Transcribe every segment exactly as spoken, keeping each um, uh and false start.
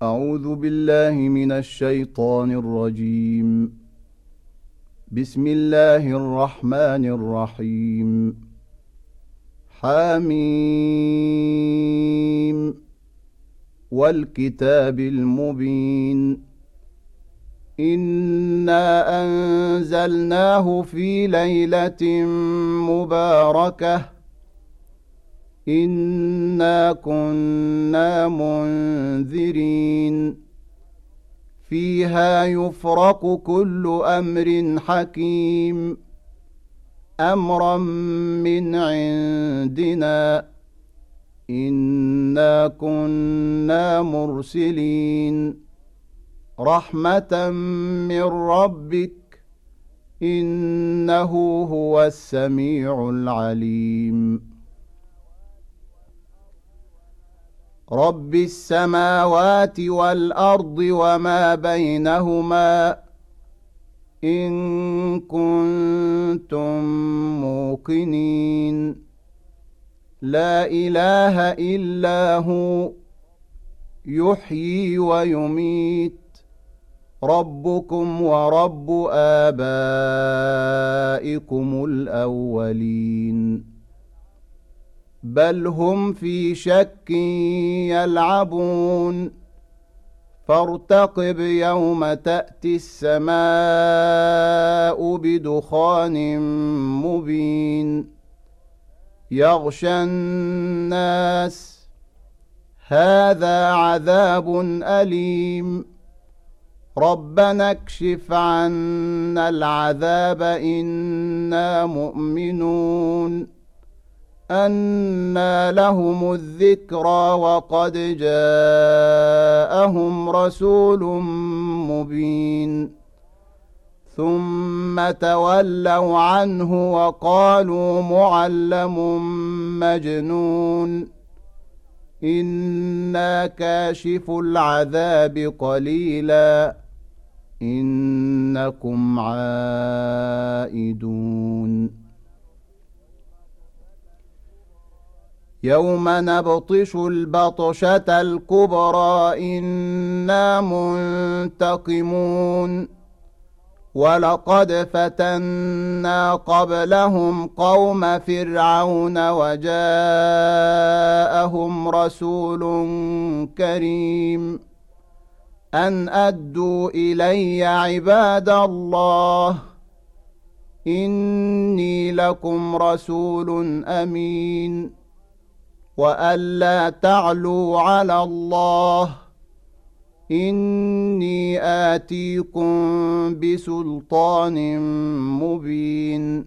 أعوذ بالله من الشيطان الرجيم. بسم الله الرحمن الرحيم. حميم والكتاب المبين. إنا أنزلناه في ليلة مباركة إنا كنا منذرين فيها يفرق كل أمر حكيم أمرا من عندنا إنا كنا مرسلين رحمة من ربك إنه هو السميع العليم. رب السماوات والأرض وما بينهما إن كنتم موقنين لا إله إلا هو يحيي ويميت ربكم ورب آبائكم الأولين بل هم في شك يلعبون فارتقب يوم تأتي السماء بدخان مبين يغشى الناس هذا عذاب أليم ربنا اكشف عنا العذاب إنا مؤمنون أنى لهم الذكرى وقد جاءهم رسول مبين ثم تولوا عنه وقالوا معلم مجنون إنا كاشف العذاب قليلا إنكم عائدون يوم نبطش البطشة الكبرى إنا منتقمون ولقد فتنا قبلهم قوم فرعون وجاءهم رسول كريم أن أدوا إلي عباد الله إني لكم رسول أمين وألا تعلوا على الله إني آتيكم بسلطان مبين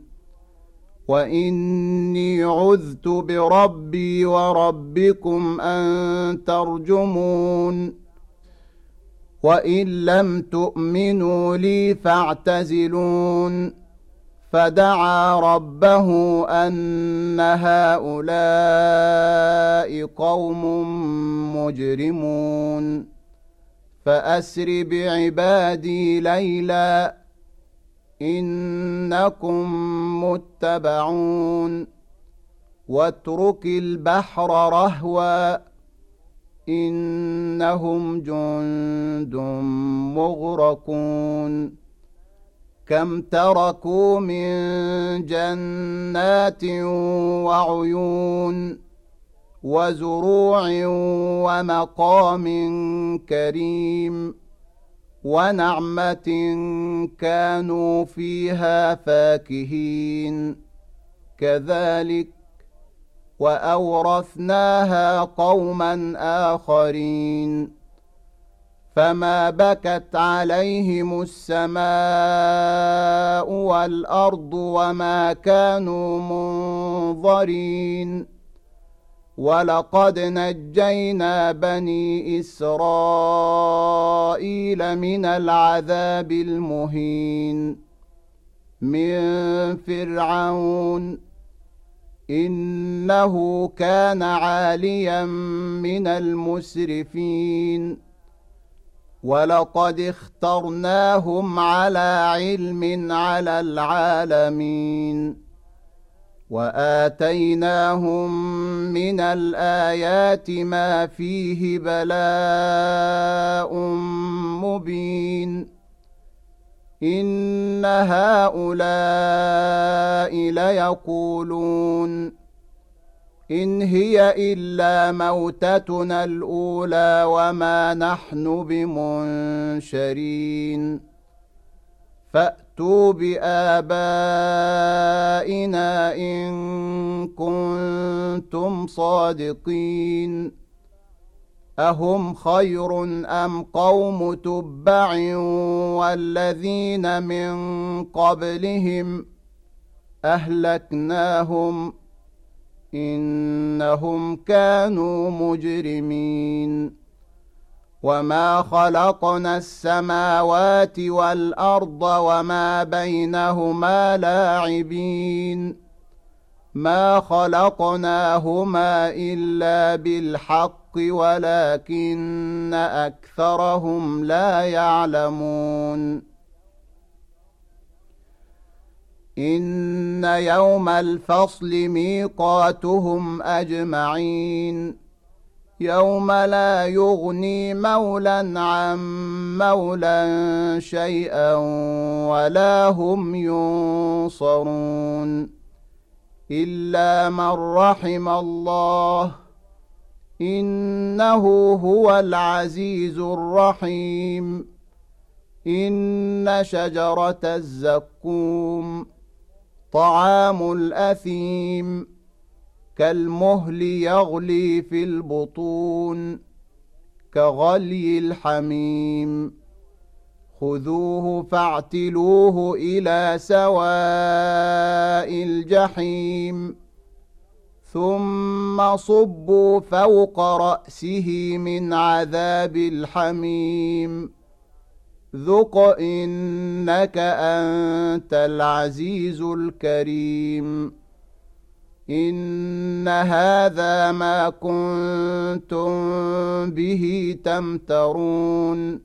وإني عذت بربي وربكم أن ترجمون وإن لم تؤمنوا لي فاعتزلون فدعا ربه أن هؤلاء قوم مجرمون فأسر بعبادي ليلا إنكم متبعون واترك البحر رهوا إنهم جند مغرقون كم تركوا من جنات وعيون وزروع ومقام كريم ونعمة كانوا فيها فاكهين كذلك وأورثناها قوما آخرين فما بكت عليهم السماء والأرض وما كانوا منظرين ولقد نجينا بني إسرائيل من العذاب المهين من فرعون إنه كان عاليا من المسرفين ولقد اخترناهم على علم على العالمين وآتيناهم من الآيات ما فيه بلاء مبين إن هؤلاء ليقولون إن هي إلا موتتنا الأولى وما نحن بمنشرين فأتوا بآبائنا إن كنتم صادقين أهم خير أم قوم تبع والذين من قبلهم أهلكناهم إنهم كانوا مجرمين وما خلقنا السماوات والأرض وما بينهما لاعبين ما خلقناهما إلا بالحق ولكن أكثرهم لا يعلمون إن يوم الفصل ميقاتهم أجمعين يوم لا يغني مولى عن مولى شيئا ولا هم ينصرون إلا من رحم الله إنه هو العزيز الرحيم إن شجرة الزقوم طعام الأثيم كالمهل يغلي في البطون كغلي الحميم خذوه فاعتلوه إلى سواء الجحيم ثم صبوا فوق رأسه من عذاب الحميم ذق إنك أنت العزيز الكريم إن هذا ما كنتم به تمترون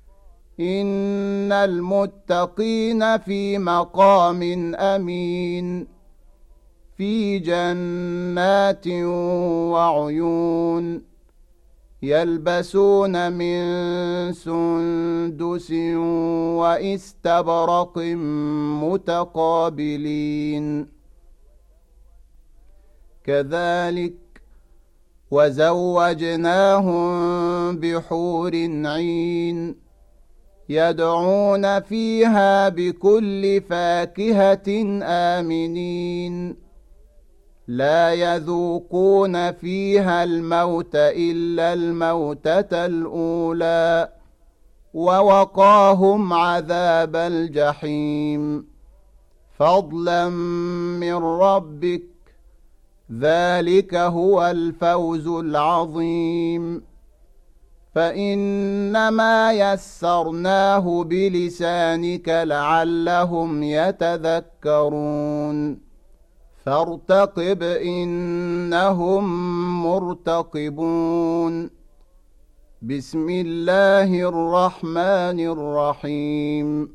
إن المتقين في مقام أمين في جنات وعيون يلبسون من سندس واستبرق متقابلين كذلك وزوجناهم بحور عين يدعون فيها بكل فاكهة آمنين لا يذوقون فيها الموت إلا الموتة الأولى ووقاهم عذاب الجحيم فضلا من ربك ذلك هو الفوز العظيم فإنما يسرناه بلسانك لعلهم يتذكرون فارتقب إنهم مرتقبون بسم الله الرحمن الرحيم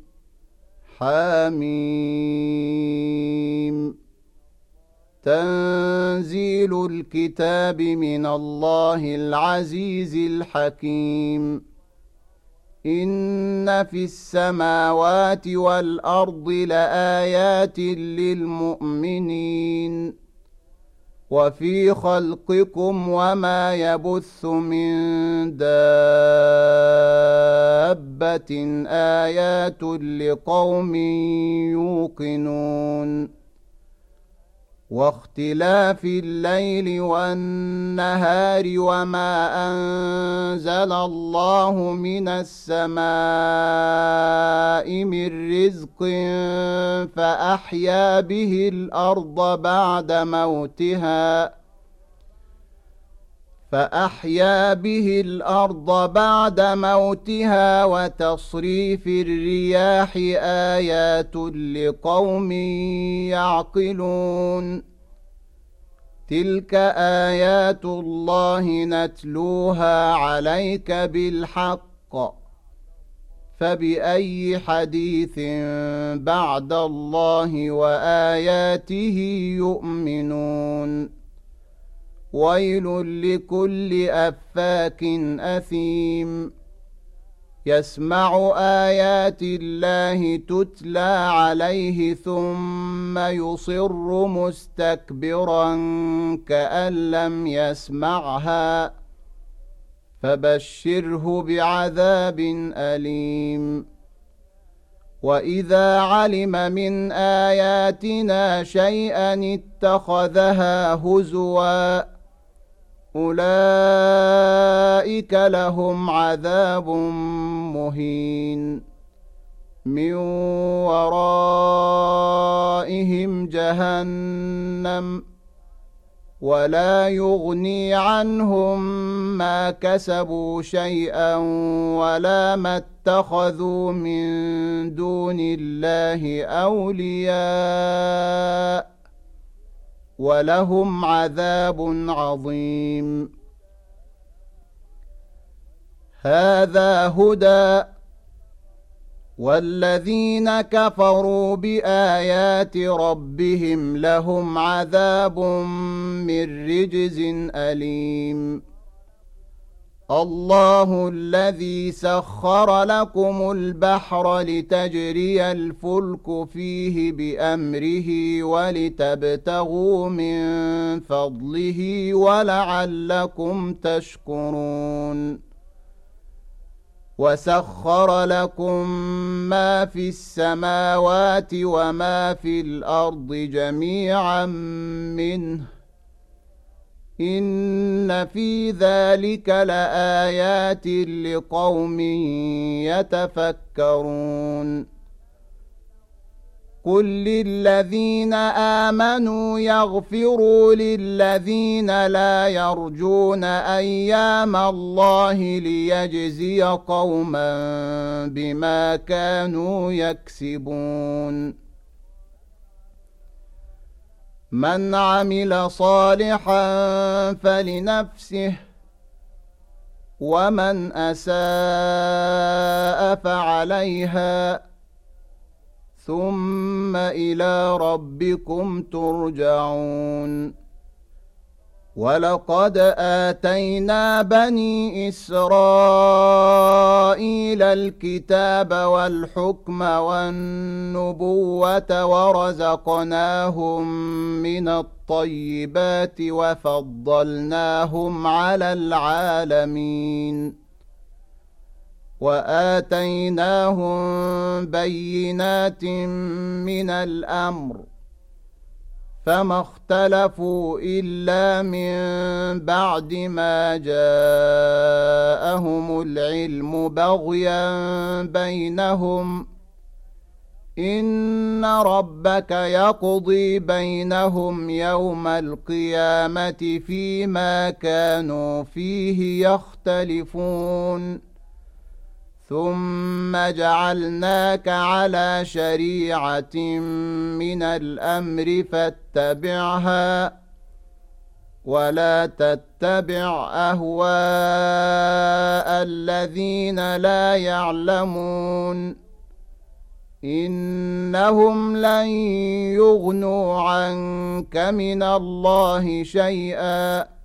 حميم تنزيل الكتاب من الله العزيز الحكيم إن في السماوات والأرض لآيات للمؤمنين وفي خلقكم وما يبث من دابة آيات لقوم يوقنون واختلاف الليل والنهار وما أنزل الله من السماء من رزق فأحيا به الأرض بعد موتها فأحيا به الأرض بعد موتها وتصريف الرياح آيات لقوم يعقلون تلك آيات الله نتلوها عليك بالحق فبأي حديث بعد الله وآياته يؤمنون ويل لكل أفاك أثيم يسمع آيات الله تتلى عليه ثم يصر مستكبرا كأن لم يسمعها فبشره بعذاب أليم وإذا علم من آياتنا شيئا اتخذها هزوا أولئك لهم عذاب مهين من ورائهم جهنم ولا يغني عنهم ما كسبوا شيئا ولا ما اتخذوا من دون الله أولياء ولهم عذاب عظيم هذا هدى والذين كفروا بآيات ربهم لهم عذاب من رجز أليم الله الذي سخر لكم البحر لتجري الفلك فيه بأمره ولتبتغوا من فضله ولعلكم تشكرون وسخر لكم ما في السماوات وما في الأرض جميعا منه إن في ذلك لآيات لقوم يتفكرون قل للذين آمنوا يغفروا للذين لا يرجون أيام الله ليجزي قوما بما كانوا يكسبون من عمل صالحا فلنفسه ومن أساء فعليها ثم إلى ربكم ترجعون ولقد آتينا بني إسرائيل الكتاب والحكم والنبوة ورزقناهم من الطيبات وفضلناهم على العالمين وآتيناهم بينات من الأمر فما اختلفوا إلا من بعد ما جاءهم العلم بغيا بينهم إن ربك يقضي بينهم يوم القيامة فيما كانوا فيه يختلفون ثم جعلناك على شريعة من الأمر فاتبعها ولا تتبع أهواء الذين لا يعلمون إنهم لن يغنوا عنك من الله شيئا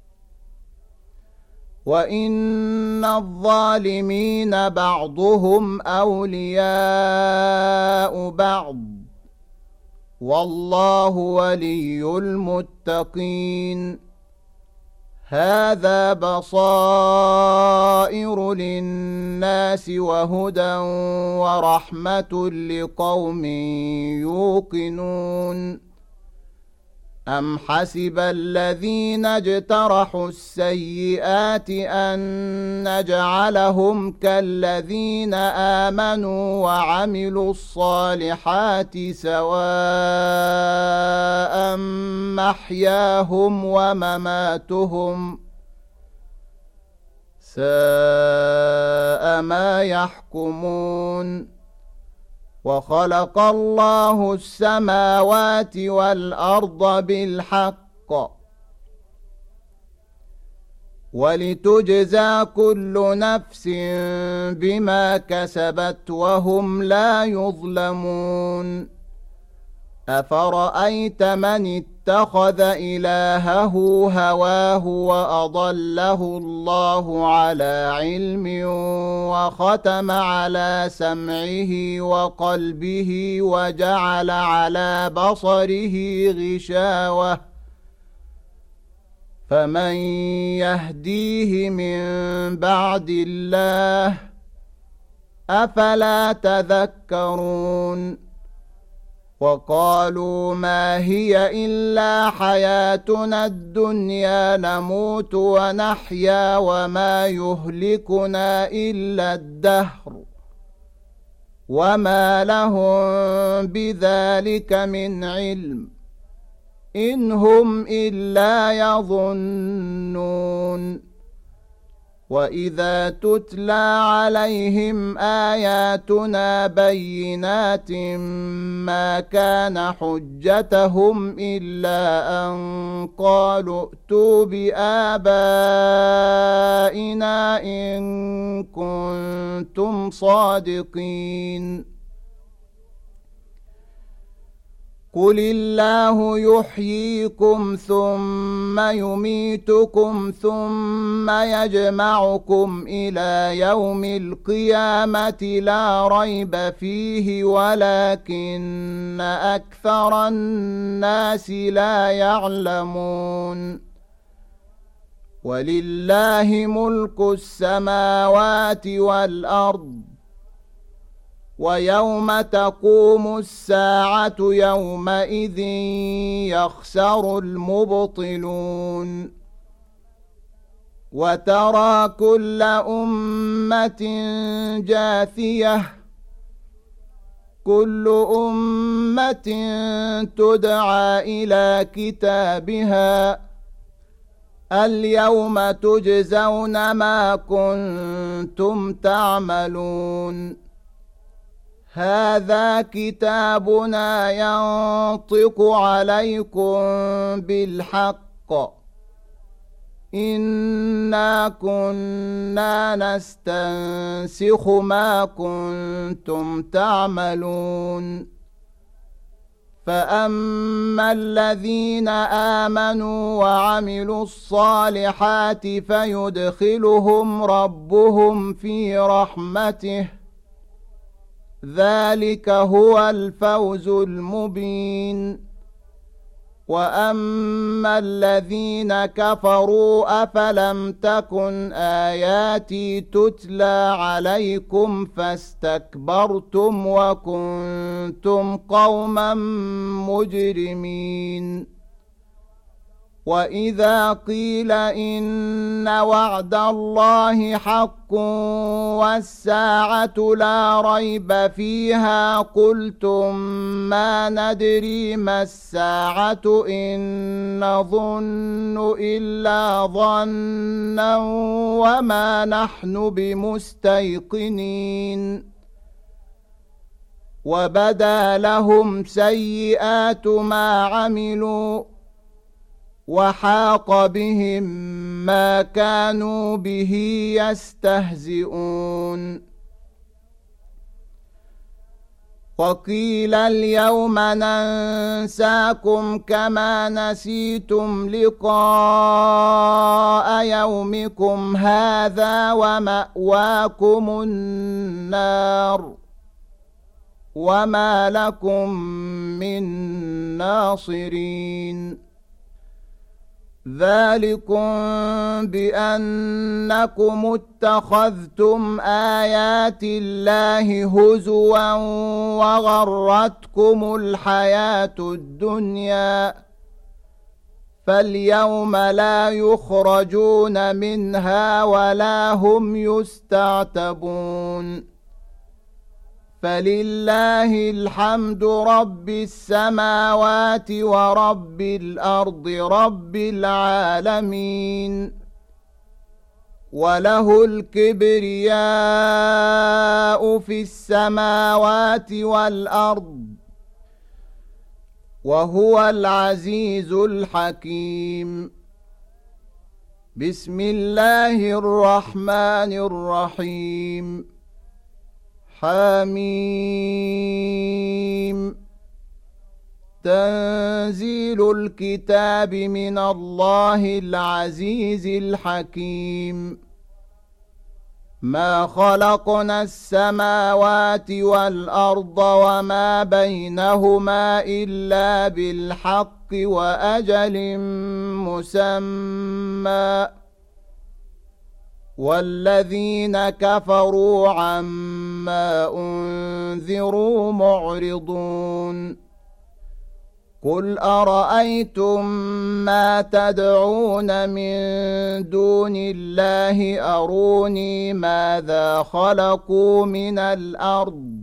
وإن الظالمين بعضهم أولياء بعض والله ولي المتقين هذا بصائر للناس وهدى ورحمة لقوم يوقنون أم حسب الذين اجترحوا السيئات أن نجعلهم كالذين آمنوا وعملوا الصالحات سواء محياهم ومماتهم ساء ما يحكمون وخلق الله السماوات والأرض بالحق ولتجزى كل نفس بما كسبت وهم لا يظلمون أفرأيت من اتخذ إلهه هواه وأضله الله على علم وختم على سمعه وقلبه وجعل على بصره غشاوة فمن يهديه من بعد الله أفلا تذكرون وقالوا ما هي إلا حياتنا الدنيا نموت ونحيا وما يهلكنا إلا الدهر وما لهم بذلك من علم إن هم إلا يظنون وإذا تتلى عليهم آياتنا بينات ما كان حجتهم إلا أن قالوا ائتوا بآبائنا إن كنتم صادقين قل الله يحييكم ثم يميتكم ثم يجمعكم إلى يوم القيامة لا ريب فيه ولكن أكثر الناس لا يعلمون ولله ملك السماوات والأرض ويوم تقوم الساعة يومئذ يخسر المبطلون وترى كل أمة جاثية كل أمة تدعى إلى كتابها اليوم تجزون ما كنتم تعملون هذا كتابنا ينطق عليكم بالحق إنا كنا نستنسخ ما كنتم تعملون فأما الذين آمنوا وعملوا الصالحات فيدخلهم ربهم في رحمته ذلك هو الفوز المبين وأما الذين كفروا أفلم تكن آياتي تتلى عليكم فاستكبرتم وكنتم قوما مجرمين وإذا قيل إن وعد الله حق والساعة لا ريب فيها قلتم ما ندري ما الساعة إن نظن إلا ظنا وما نحن بمستيقنين وبدا لهم سيئات ما عملوا وحاق بهم ما كانوا به يستهزئون وقيل اليوم ننساكم كما نسيتم لقاء يومكم هذا ومأواكم النار وما لكم من ناصرين ذلكم بأنكم اتخذتم آيات الله هزوا وغرتكم الحياة الدنيا فاليوم لا يخرجون منها ولا هم يستعتبون فلله الحمد رب السماوات ورب الأرض رب العالمين وله الكبرياء في السماوات والأرض وهو العزيز الحكيم بسم الله الرحمن الرحيم حميم تنزيل الكتاب من الله العزيز الحكيم ما خلقنا السماوات والأرض وما بينهما إلا بالحق وأجل مسمى والذين كفروا عما أنذروا معرضون قل أرأيتم ما تدعون من دون الله أروني ماذا خلقوا من الأرض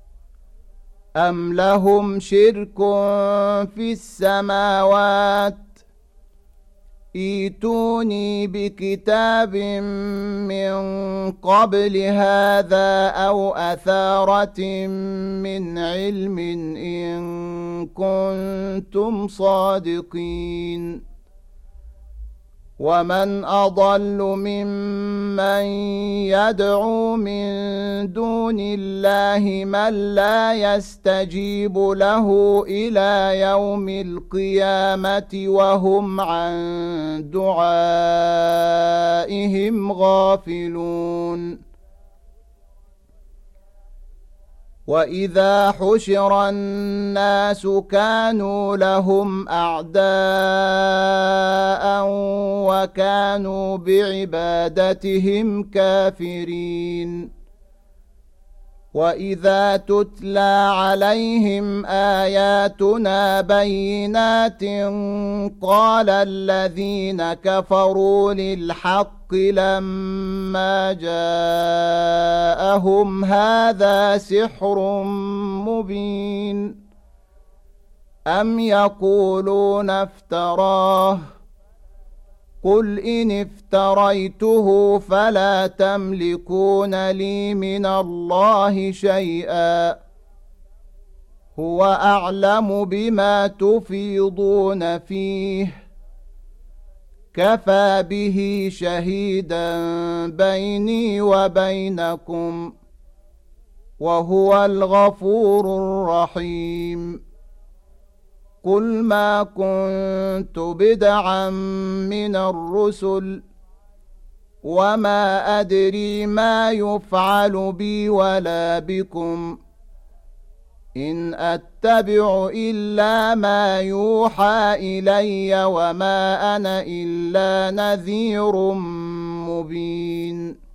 أم لهم شرك في السماوات ائتوني بكتاب من قبل هذا أو أثارة من علم إن كنتم صادقين ومن أضل ممن يدعو من دون الله من لا يستجيب له إلى يوم القيامة وهم عن دعائهم غافلون وإذا حشر الناس كانوا لهم أعداء وكانوا بعبادتهم كافرين وإذا تتلى عليهم آياتنا بينات قال الذين كفروا للحق لما جاءهم هذا سحر مبين أم يقولون افتراه قل إن افتريته فلا تملكون لي من الله شيئا هو أعلم بما تفيضون فيه كفى به شهيدا بيني وبينكم وهو الغفور الرحيم قل ما كنت بدعا من الرسل وما أدري ما يفعل بي ولا بكم إن أتبع إلا ما يوحى إلي وما أنا إلا نذير مبين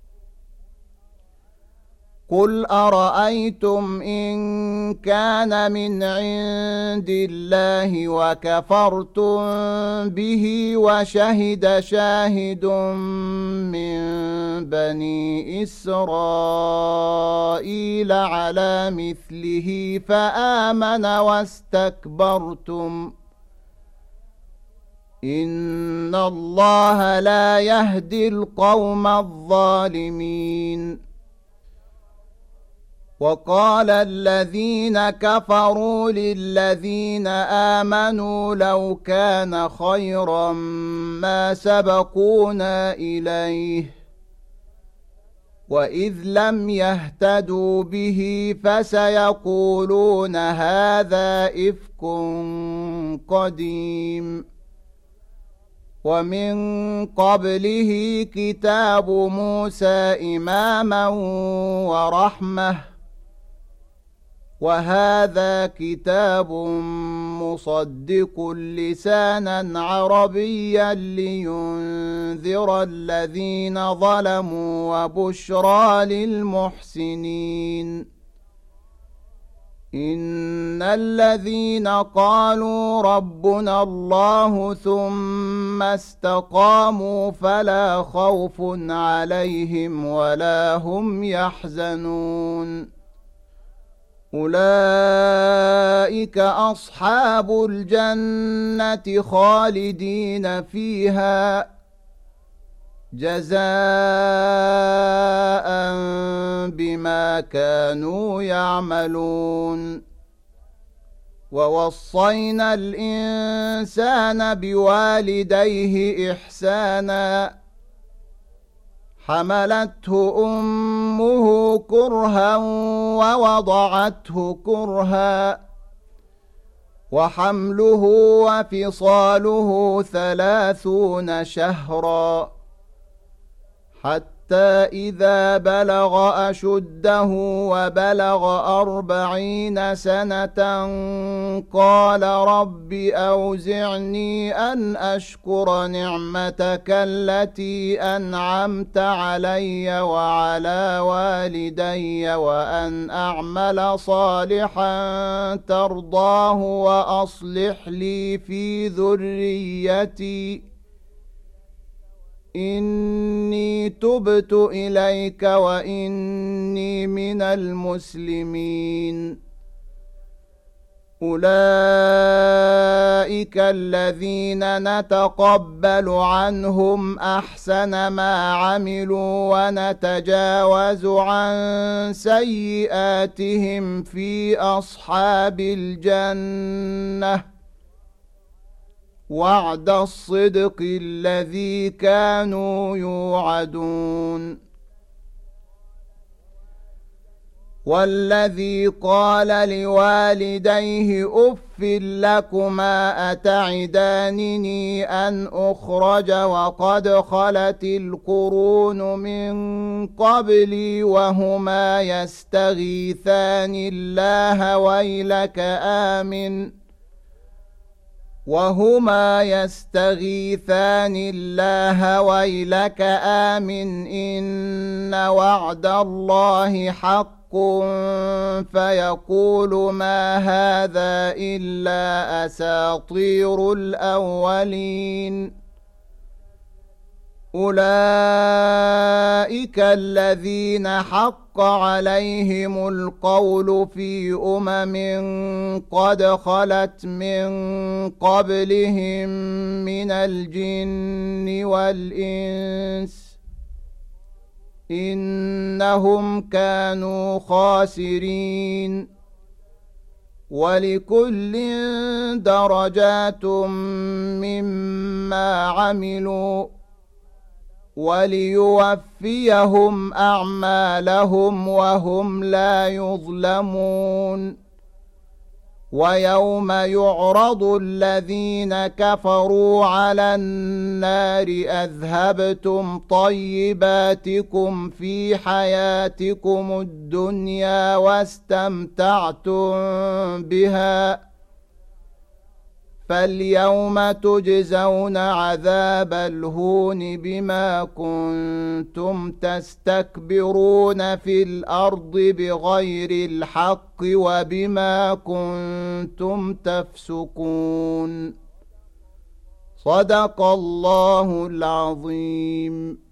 قل أرأيتم إن كان من عند الله وكفرتم به وشهد شاهد من بني إسرائيل على مثله فآمن واستكبرتم إن الله لا يهدي القوم الظالمين وقال الذين كفروا للذين آمنوا لو كان خيرا ما سبقونا إليه وإذ لم يهتدوا به فسيقولون هذا إفك قديم ومن قبله كتاب موسى إماما ورحمة وهذا كتاب مصدق لسانا عربيا لينذر الذين ظلموا وبشرى للمحسنين إن الذين قالوا ربنا الله ثم استقاموا فلا خوف عليهم ولا هم يحزنون أولئك أصحاب الجنة خالدين فيها جزاء بما كانوا يعملون ووصينا الإنسان بوالديه إحسانا حملته أمه كرها ووضعته كرها وحمله وفصاله ثلاثون شهرا حتى إذا بلغ أشده وبلغ أربعين سنة قال رب أوزعني أن أشكر نعمتك التي أنعمت علي وعلى والدي وأن أعمل صالحا ترضاه وأصلح لي في ذريتي إني تبت إليك وإني من المسلمين أولئك الذين نتقبل عنهم أحسن ما عملوا ونتجاوز عن سيئاتهم في أصحاب الجنة وعد الصدق الذي كانوا يوعدون والذي قال لوالديه أف لكما أتعدانني أن أخرج وقد خلت القرون من قبلي وهما يستغيثان الله ويلك آمن وهما يستغيثان الله ويلك آمن إن وعد الله حق فيقول ما هذا إلا أساطير الأولين أولئك الذين حق عليهم القول في أمم قد خلت من قبلهم من الجن والإنس إنهم كانوا خاسرين ولكل درجات مما عملوا وليوفيهم أعمالهم وهم لا يظلمون ويوم يعرض الذين كفروا على النار أذهبتم طيباتكم في حياتكم الدنيا واستمتعتم بها فاليوم تجزون عذاب الهون بما كنتم تستكبرون في الأرض بغير الحق وبما كنتم تفسقون صدق الله العظيم.